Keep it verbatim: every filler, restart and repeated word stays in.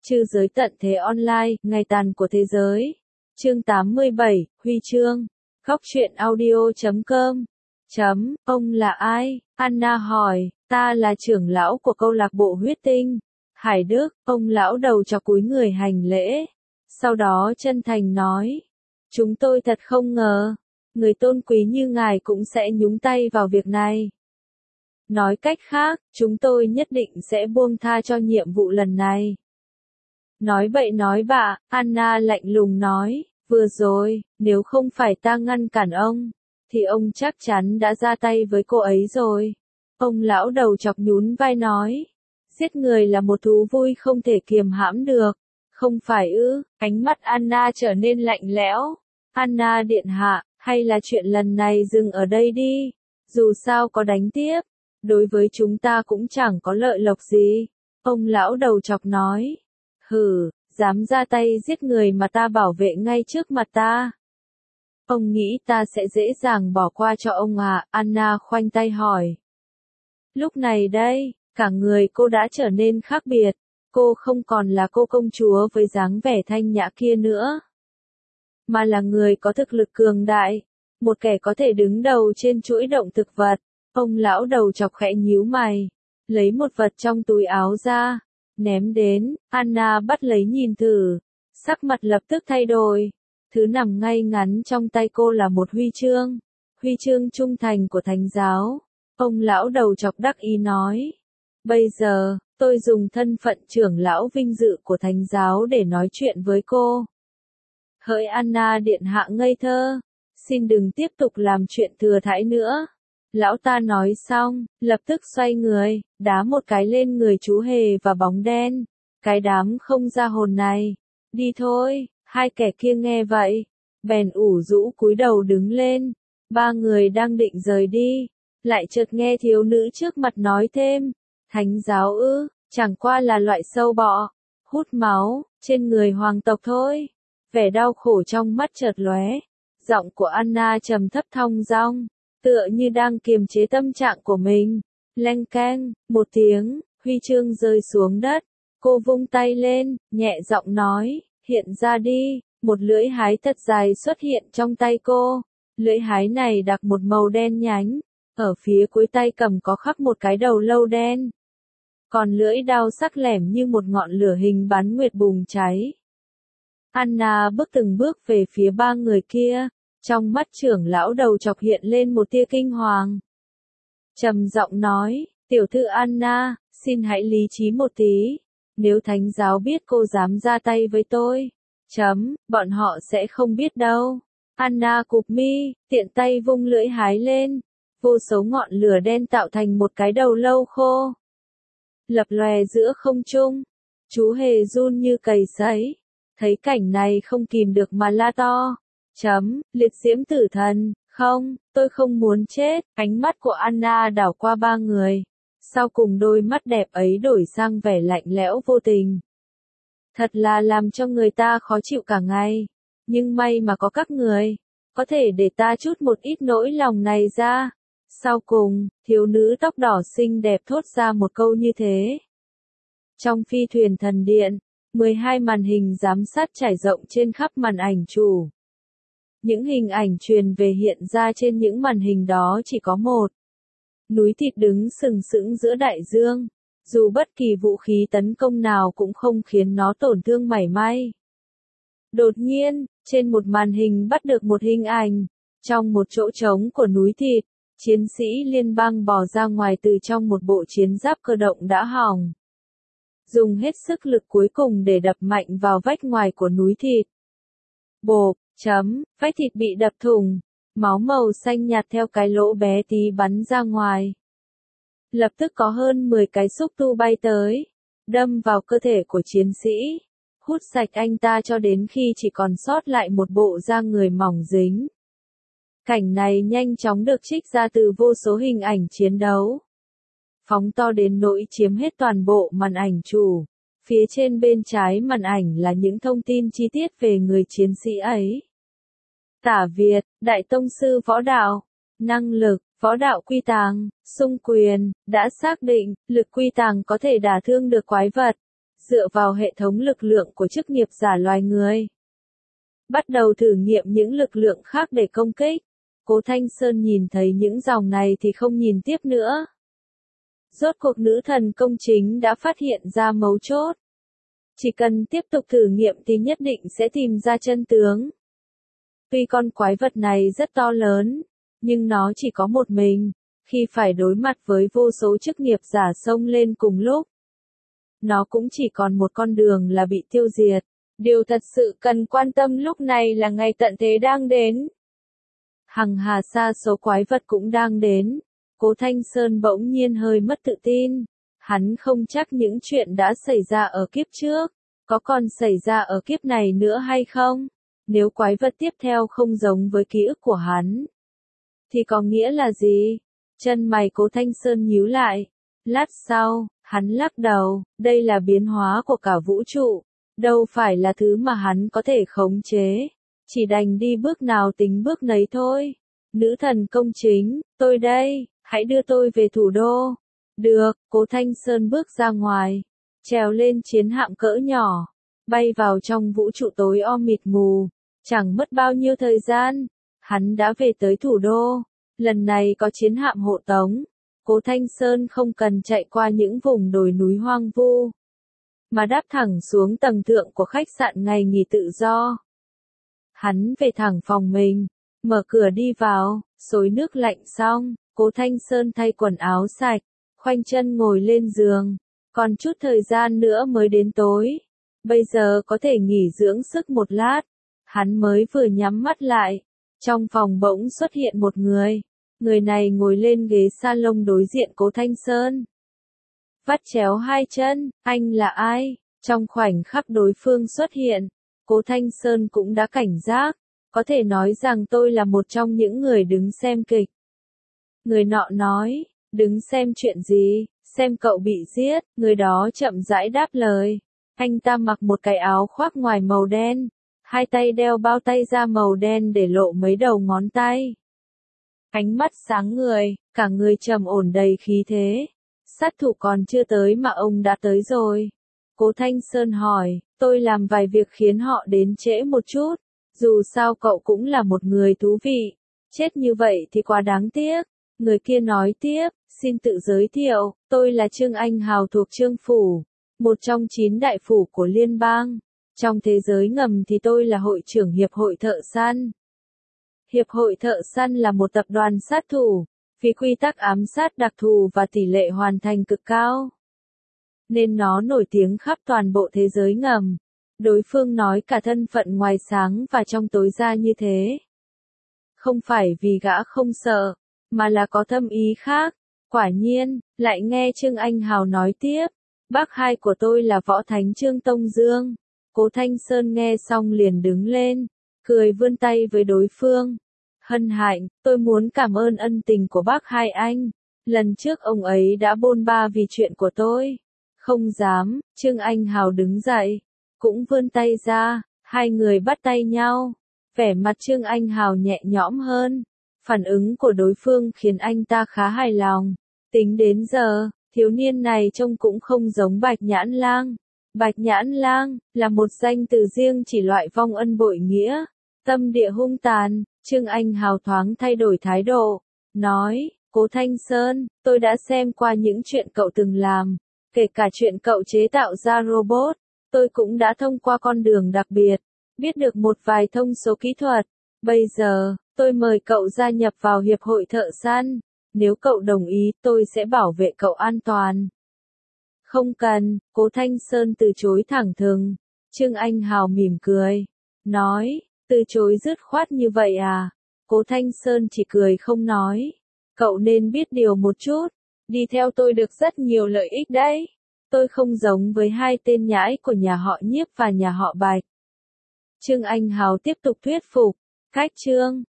Trư giới tận thế online, ngày tàn của thế giới. Chương tám mươi bảy, Huy chương. Góc truyện audio chấm com. Chấm, ông là ai? Anna hỏi, ta là trưởng lão của câu lạc bộ huyết tinh. Hải Đức, ông lão đầu chọc cúi người hành lễ. Sau đó chân thành nói, chúng tôi thật không ngờ, người tôn quý như ngài cũng sẽ nhúng tay vào việc này. Nói cách khác, chúng tôi nhất định sẽ buông tha cho nhiệm vụ lần này. Nói bậy nói bạ, Anna lạnh lùng nói, vừa rồi, nếu không phải ta ngăn cản ông, thì ông chắc chắn đã ra tay với cô ấy rồi. Ông lão đầu chọc nhún vai nói, giết người là một thú vui không thể kiềm hãm được, không phải ư? Ánh mắt Anna trở nên lạnh lẽo. Anna điện hạ, hay là chuyện lần này dừng ở đây đi, dù sao có đánh tiếp, đối với chúng ta cũng chẳng có lợi lộc gì. Ông lão đầu chọc nói, hừ, dám ra tay giết người mà ta bảo vệ ngay trước mặt ta. Ông nghĩ ta sẽ dễ dàng bỏ qua cho ông à? Anna khoanh tay hỏi. Lúc này đây, cả người cô đã trở nên khác biệt, cô không còn là cô công chúa với dáng vẻ thanh nhã kia nữa, mà là người có thực lực cường đại, một kẻ có thể đứng đầu trên chuỗi động thực vật. Ông lão đầu chọc khẽ nhíu mày, lấy một vật trong túi áo ra, ném đến. Anna bắt lấy nhìn thử, sắc mặt lập tức thay đổi. Thứ nằm ngay ngắn trong tay cô là một huy chương, huy chương trung thành của thánh giáo. Ông lão đầu chọc đắc ý nói, bây giờ, tôi dùng thân phận trưởng lão vinh dự của thánh giáo để nói chuyện với cô. Hỡi Anna điện hạ ngây thơ, xin đừng tiếp tục làm chuyện thừa thãi nữa. Lão ta nói xong, lập tức xoay người, đá một cái lên người chú hề và bóng đen. Cái đám không ra hồn này, đi thôi. Hai kẻ kia nghe vậy, bèn ủ rũ cúi đầu đứng lên. Ba người đang định rời đi, lại chợt nghe thiếu nữ trước mặt nói thêm, thánh giáo ư, chẳng qua là loại sâu bọ, hút máu, trên người hoàng tộc thôi. Vẻ đau khổ trong mắt chợt lóe, giọng của Anna trầm thấp thong dong, tựa như đang kiềm chế tâm trạng của mình. Leng keng, một tiếng, huy chương rơi xuống đất, cô vung tay lên, nhẹ giọng nói, hiện ra đi. Một lưỡi hái thật dài xuất hiện trong tay cô, lưỡi hái này đặc một màu đen nhánh, ở phía cuối tay cầm có khắc một cái đầu lâu đen. Còn lưỡi đao sắc lẻm như một ngọn lửa hình bán nguyệt bùng cháy. Anna bước từng bước về phía ba người kia, trong mắt trưởng lão đầu chọc hiện lên một tia kinh hoàng. Trầm giọng nói, tiểu thư Anna, xin hãy lý trí một tí, nếu thánh giáo biết cô dám ra tay với tôi, chấm, bọn họ sẽ không biết đâu. Anna cụp mi, tiện tay vung lưỡi hái lên, vô số ngọn lửa đen tạo thành một cái đầu lâu khô, lập lòe giữa không trung. Chú hề run như cầy sấy, thấy cảnh này không kìm được mà la to, chấm, liệt diễm tử thần, không, tôi không muốn chết. Ánh mắt của Anna đảo qua ba người, sau cùng đôi mắt đẹp ấy đổi sang vẻ lạnh lẽo vô tình. Thật là làm cho người ta khó chịu cả ngày, nhưng may mà có các người, có thể để ta chút một ít nỗi lòng này ra. Sau cùng, thiếu nữ tóc đỏ xinh đẹp thốt ra một câu như thế. Trong phi thuyền thần điện, mười hai màn hình giám sát trải rộng trên khắp màn ảnh chủ. Những hình ảnh truyền về hiện ra trên những màn hình đó chỉ có một. Núi thịt đứng sừng sững giữa đại dương, dù bất kỳ vũ khí tấn công nào cũng không khiến nó tổn thương mảy may. Đột nhiên, trên một màn hình bắt được một hình ảnh, trong một chỗ trống của núi thịt, chiến sĩ liên bang bò ra ngoài từ trong một bộ chiến giáp cơ động đã hỏng. Dùng hết sức lực cuối cùng để đập mạnh vào vách ngoài của núi thịt. Bộp, chấm, vách thịt bị đập thủng, máu màu xanh nhạt theo cái lỗ bé tí bắn ra ngoài. Lập tức có hơn mười cái xúc tu bay tới, đâm vào cơ thể của chiến sĩ, hút sạch anh ta cho đến khi chỉ còn sót lại một bộ da người mỏng dính. Cảnh này nhanh chóng được trích ra từ vô số hình ảnh chiến đấu, phóng to đến nỗi chiếm hết toàn bộ màn ảnh chủ. Phía trên bên trái màn ảnh là những thông tin chi tiết về người chiến sĩ ấy. Tả Việt, Đại Tông sư võ đạo, năng lực, võ đạo quy tàng, xung quyền, đã xác định, lực quy tàng có thể đả thương được quái vật, dựa vào hệ thống lực lượng của chức nghiệp giả loài người. Bắt đầu thử nghiệm những lực lượng khác để công kích. Cố Thanh Sơn nhìn thấy những dòng này thì không nhìn tiếp nữa. Rốt cuộc nữ thần công chính đã phát hiện ra mấu chốt. Chỉ cần tiếp tục thử nghiệm thì nhất định sẽ tìm ra chân tướng. Tuy con quái vật này rất to lớn, nhưng nó chỉ có một mình, khi phải đối mặt với vô số chức nghiệp giả xông lên cùng lúc. Nó cũng chỉ còn một con đường là bị tiêu diệt. Điều thật sự cần quan tâm lúc này là ngày tận thế đang đến. Hằng hà sa số quái vật cũng đang đến. Cố Thanh Sơn bỗng nhiên hơi mất tự tin. Hắn không chắc những chuyện đã xảy ra ở kiếp trước, có còn xảy ra ở kiếp này nữa hay không. Nếu quái vật tiếp theo không giống với ký ức của hắn, thì có nghĩa là gì? Chân mày Cố Thanh Sơn nhíu lại. Lát sau, hắn lắc đầu, đây là biến hóa của cả vũ trụ, đâu phải là thứ mà hắn có thể khống chế. Chỉ đành đi bước nào tính bước nấy thôi. Nữ thần công chính, tôi đây, hãy đưa tôi về thủ đô. Được, Cố Thanh Sơn bước ra ngoài, trèo lên chiến hạm cỡ nhỏ, bay vào trong vũ trụ tối om mịt mù. Chẳng mất bao nhiêu thời gian, hắn đã về tới thủ đô. Lần này có chiến hạm hộ tống, Cố Thanh Sơn không cần chạy qua những vùng đồi núi hoang vu, mà đáp thẳng xuống tầng thượng của khách sạn ngày nghỉ tự do. Hắn về thẳng phòng mình, mở cửa đi vào, xối nước lạnh xong, Cố Thanh Sơn thay quần áo sạch, khoanh chân ngồi lên giường. Còn chút thời gian nữa mới đến tối, bây giờ có thể nghỉ dưỡng sức một lát. Hắn mới vừa nhắm mắt lại, trong phòng bỗng xuất hiện một người. Người này ngồi lên ghế salon đối diện Cố Thanh Sơn. Vắt chéo hai chân, anh là ai? Trong khoảnh khắc đối phương xuất hiện, Cố Thanh Sơn cũng đã cảnh giác. Có thể nói rằng tôi là một trong những người đứng xem kịch. Người nọ nói, đứng xem chuyện gì, xem cậu bị giết. Người đó chậm rãi đáp lời. Anh ta mặc một cái áo khoác ngoài màu đen. Hai tay đeo bao tay da màu đen để lộ mấy đầu ngón tay. Ánh mắt sáng người, cả người trầm ổn đầy khí thế. Sát thủ còn chưa tới mà ông đã tới rồi. Cố Thanh Sơn hỏi, tôi làm vài việc khiến họ đến trễ một chút. Dù sao cậu cũng là một người thú vị. Chết như vậy thì quá đáng tiếc. Người kia nói tiếp, xin tự giới thiệu, tôi là Trương Anh Hào thuộc Trương Phủ, một trong chín đại phủ của liên bang. Trong thế giới ngầm thì tôi là hội trưởng Hiệp hội Thợ Săn. Hiệp hội Thợ Săn là một tập đoàn sát thủ, vì quy tắc ám sát đặc thù và tỷ lệ hoàn thành cực cao, nên nó nổi tiếng khắp toàn bộ thế giới ngầm. Đối phương nói cả thân phận ngoài sáng và trong tối ra như thế. Không phải vì gã không sợ, mà là có thâm ý khác. Quả nhiên, lại nghe Trương Anh Hào nói tiếp, bác hai của tôi là Võ Thánh Trương Tông Dương. Cố Thanh Sơn nghe xong liền đứng lên, cười vươn tay với đối phương. Hân hạnh, tôi muốn cảm ơn ân tình của bác hai anh. Lần trước ông ấy đã bôn ba vì chuyện của tôi. Không dám, Trương Anh Hào đứng dậy, cũng vươn tay ra, hai người bắt tay nhau. Vẻ mặt Trương Anh Hào nhẹ nhõm hơn. Phản ứng của đối phương khiến anh ta khá hài lòng. Tính đến giờ, thiếu niên này trông cũng không giống Bạch Nhãn Lang. Bạch Nhãn Lang là một danh từ riêng chỉ loại vong ân bội nghĩa, tâm địa hung tàn. Trương Anh Hào thoáng thay đổi thái độ, nói, Cố Thanh Sơn, tôi đã xem qua những chuyện cậu từng làm, kể cả chuyện cậu chế tạo ra robot, tôi cũng đã thông qua con đường đặc biệt, biết được một vài thông số kỹ thuật. Bây giờ, tôi mời cậu gia nhập vào Hiệp hội Thợ Săn, nếu cậu đồng ý tôi sẽ bảo vệ cậu an toàn. Không cần, Cố Thanh Sơn từ chối thẳng thừng. Trương Anh Hào mỉm cười, nói, từ chối dứt khoát như vậy à? Cố Thanh Sơn chỉ cười không nói. Cậu nên biết điều một chút, đi theo tôi được rất nhiều lợi ích đấy. Tôi không giống với hai tên nhãi của nhà họ Nhiếp và nhà họ Bạch. Trương Anh Hào tiếp tục thuyết phục, cách Trương